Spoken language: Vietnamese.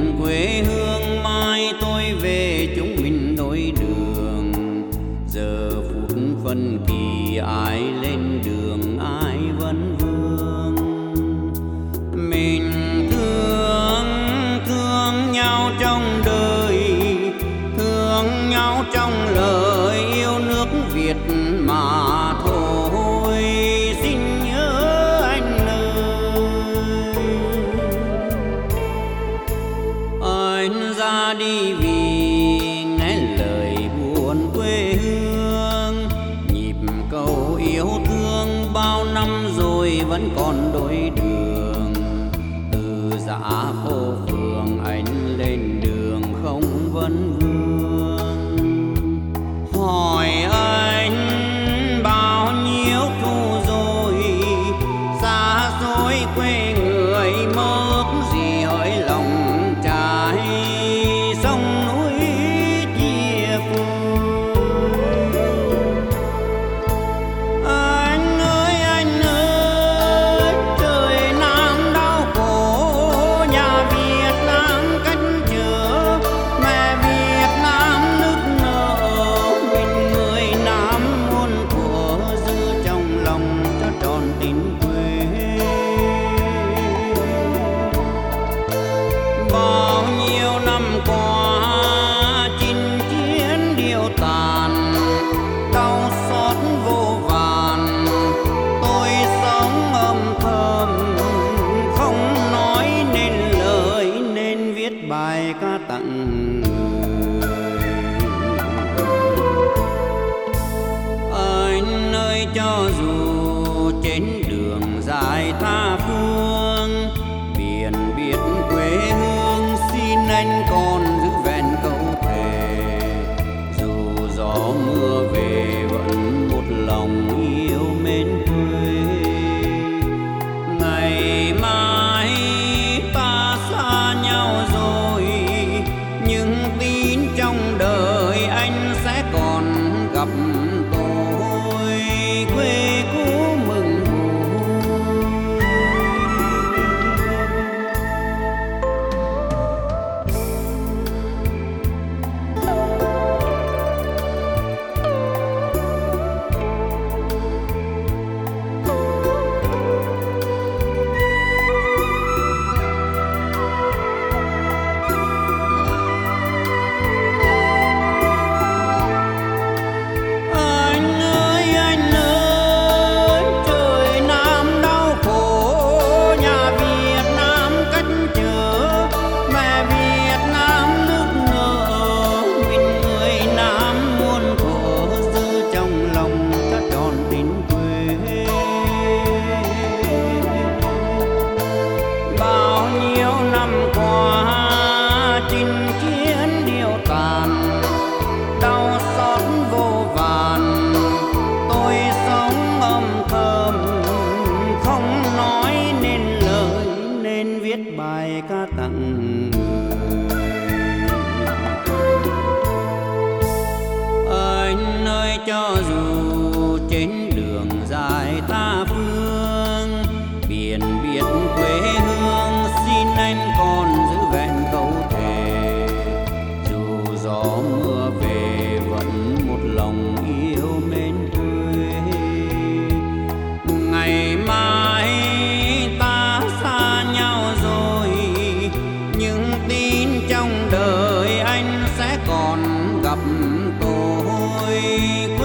quê hương mai tôi về chúng mình đôi đường. Giờ phút phân kỳ ai lên đường ai vẫn vương. Mình thương nhau trong đời, thương nhau trong lời yêu nước Việt mà thôi. Xin nhớ anh ơi, anh ra đi vì nghe lời buồn quê hương. Nhịp cầu yêu thương bao năm rồi vẫn còn đôi đường. Từ dã phố phường anh lên đường không vấn vương. Hỏi anh bao nhiêu thu rồi, xa xôi quê người mơ ước gì hỡi lòng trai sông núi chia phôi. Anh ơi, trời Nam đau khổ, nhà Việt Nam cách trở, mẹ Việt Nam nức nở. Mình người Nam muôn thuở giữ trong lòng cho tròn tình quê. Bao nhiêu năm qua chinh chiến điêu tàn, đau xót vô vàn. Tôi sống âm thầm không nói nên lời, nên viết bài ca tặng người. Anh ơi, cho dù trên đường dài tha phương, biển biệt quê hương, xin anh còn giữ vẹn câu thề. Dù gió mưa về vẫn một lòng yêu mến quê. Ngày mai ta xa nhau rồi, nhưng tin trong đời anh sẽ còn gặp tôi. Quê cũ mừng vui. Anh ơi, trời Nam đau khổ, nhà Việt Nam cách trở, mẹ Việt Nam nức nở. Mình người Nam muôn thuở giữ trong lòng cho tròn tình quê. Bao nhiêu năm qua chinh chiến điêu tàn, đau xót vô vàn. Tôi sống âm thầm không nói nên lời, nên viết bài ca tặng người. Anh ơi, cho dù trên đường dài tha phương, biển biệt quê hương, xin anh còn giữ vẹn câu thề. Dù gió mưa về vẫn một lòng yêu mến quê. Ngày mai ta xa nhau rồi, nhưng tin trong đời anh sẽ còn gặp tôi.